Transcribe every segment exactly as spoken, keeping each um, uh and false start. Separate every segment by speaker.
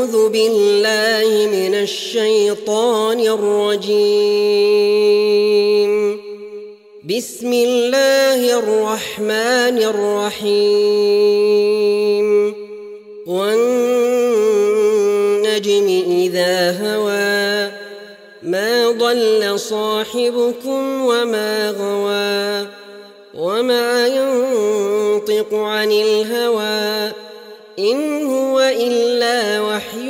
Speaker 1: أعوذ بالله من الشيطان الرجيم. بسم الله الرحمن الرحيم. والنجم إذا هوى ما ضل صاحبكم وما غوى وما ينطق عن الهوى إن هو إلا وحي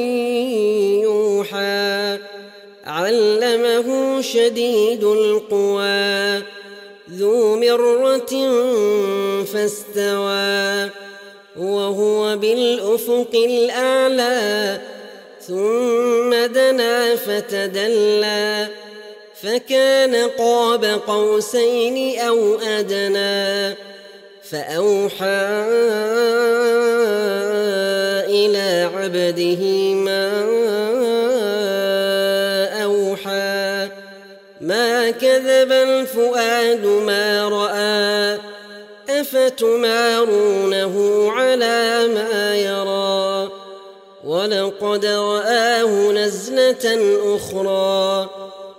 Speaker 1: يوحى. علمه شديد القوى ذو مرة فاستوى وهو بالأفق الأعلى ثم دنا فتدلى فكان قاب قوسين أو أدنى فأوحى إلى عبده ما أوحى. ما كذب الفؤاد ما رأى أفتمارونه على ما يرى. ولقد رآه نزلة أخرى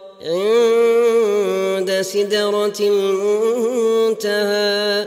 Speaker 1: عند سدرة المنتهى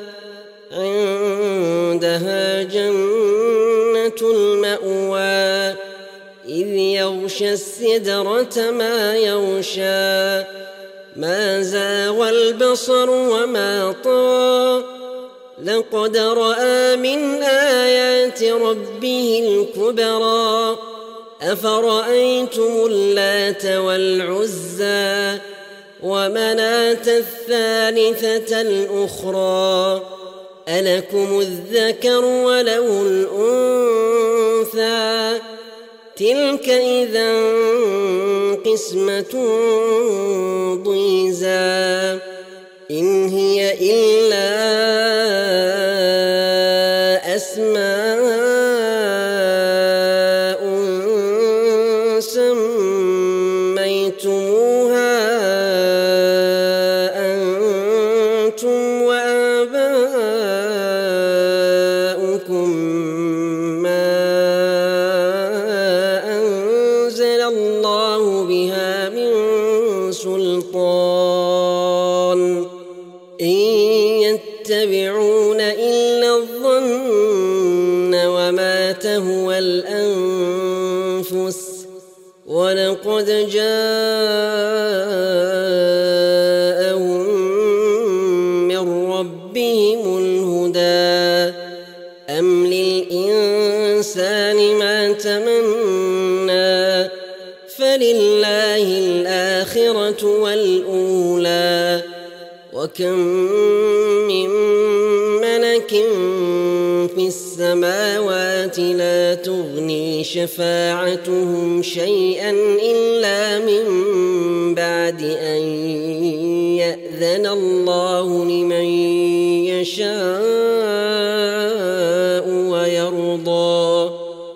Speaker 1: عندها جنة المأوى إذ يغشى السدرة ما يغشى. ما زاغ البصر وما طغى لقد رأى من آيات ربه الكبرى. أفرأيتم اللات والعزى ومناة الثالثة الأخرى ألكم الذكر وله الأنثى تلك إذا قسمة ضيزى. إن هي إلا أسماء سميتموها أنتم وآباؤكم ما أنزل الله بها من سلطان إن يتبعون إلا الظن وما تهوى الأنفس ولقد جاءهم من ربهم الهدى. أم للإنسان ما تمنى فلله الآخرة والأولى. وكم من ملك في السماوات لا تغني شفاعتهم شيئا إلا من بعد أن يأذن الله لمن يشاء ويرضى.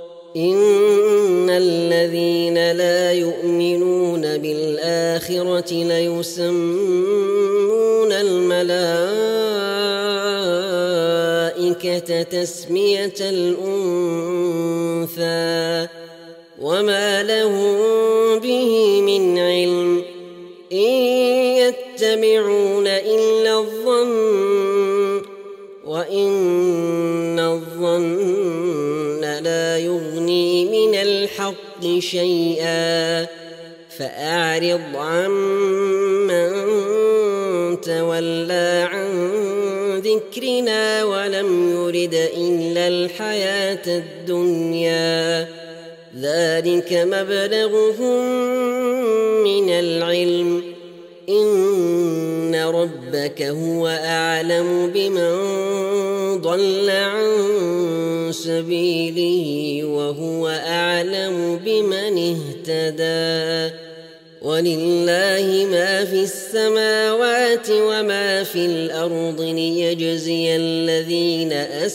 Speaker 1: إن الذين لا يؤمنون بالآخرة ليسمون الملائكة تسمية الأنثى وما لهم به من علم إن يتبعون إلا الظن وإن الظن لا يغني من الحق شيئا. فأعرض عمن تولى عن ذكرنا ولم يرد إلا الحياة الدنيا ذلك مبلغهم من العلم. إن ربك هو أعلم بمن ضل عن سبيله وهو أعلم بمن اهتدى. ولله ما في السماوات وما في الأرض ليجزي الذين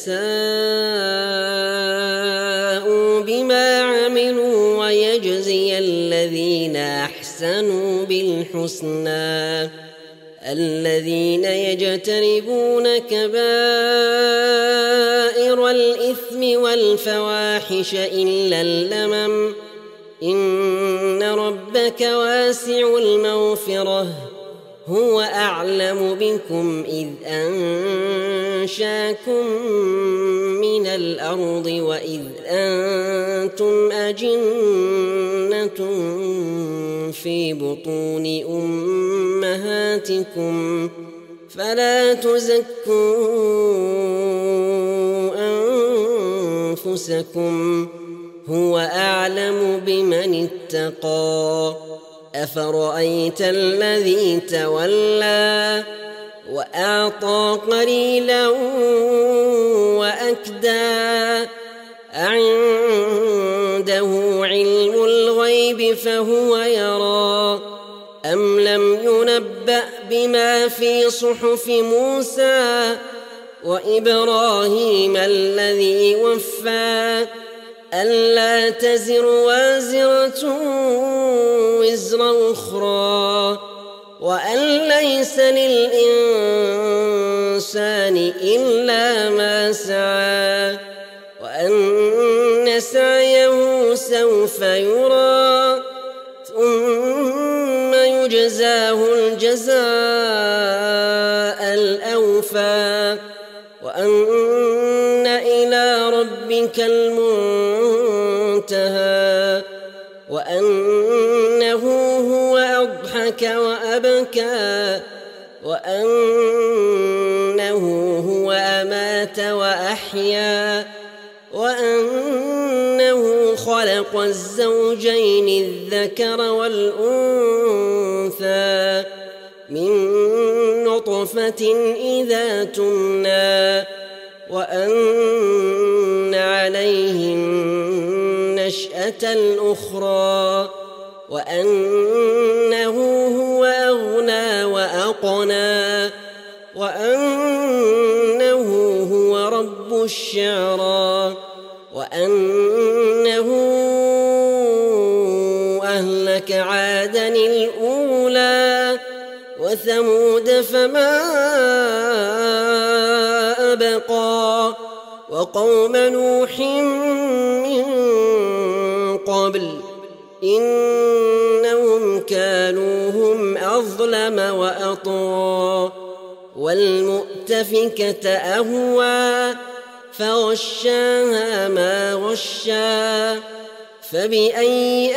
Speaker 1: أساءوا بما عملوا ويجزي الذين أحسنوا بالحسنى. الذين يجتنبون كبائر الإثم والفواحش إلا اللمم إن ربك واسع المغفرة هو أعلم بكم إذ أنشاكم من الأرض وإذ أنتم أجنة في بطون أمهاتكم فلا تزكوا أنفسكم هو أعلم بمن اتقى أفرأيت الذي تولى وأعطى قليلا وأكدى أعنده علم الغيب فهو يرى أم لم ينبأ بما في صحف موسى وإبراهيم الذي وفى ألا تزر وازرة وزر أخرى وأن ليس للإنسان إلا ما سعى وأن سعيه سوف يرى ثم يجزاه الجزاء الأوفى وأن إلى ربك المنتهى وأنه هو أضحك وأبكى وأنه هو أمات وأحيا وأنه خلق الزوجين الذكر والأنثى من نطفة إذا تمنى وأن عليه النشأة الأخرى وأنه هو أغنى وأقنى وأنه هو رب الشعرى وأنه أهلك عادا الأولى وثمود فما أبقى وقوم نوح من قبل إنهم كانوا هم أظلم وأطغى والمؤتفكة أهوى فغشاها ما غشا فبأي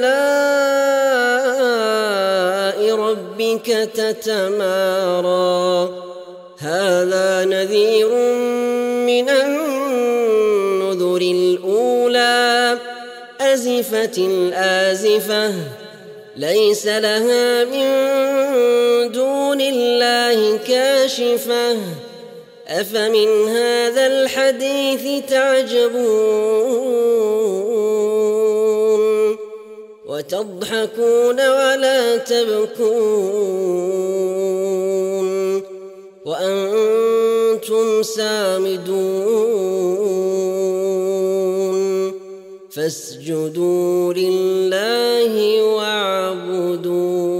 Speaker 1: آلاء ربك تتمارى هذا نذير من النذر الأولى أزفت الآزفة ليس لها من دون الله كاشفة أفمن هذا الحديث تعجبون وتضحكون ولا تبكون وأنتم سامدون فاسجدوا لله واعبدوا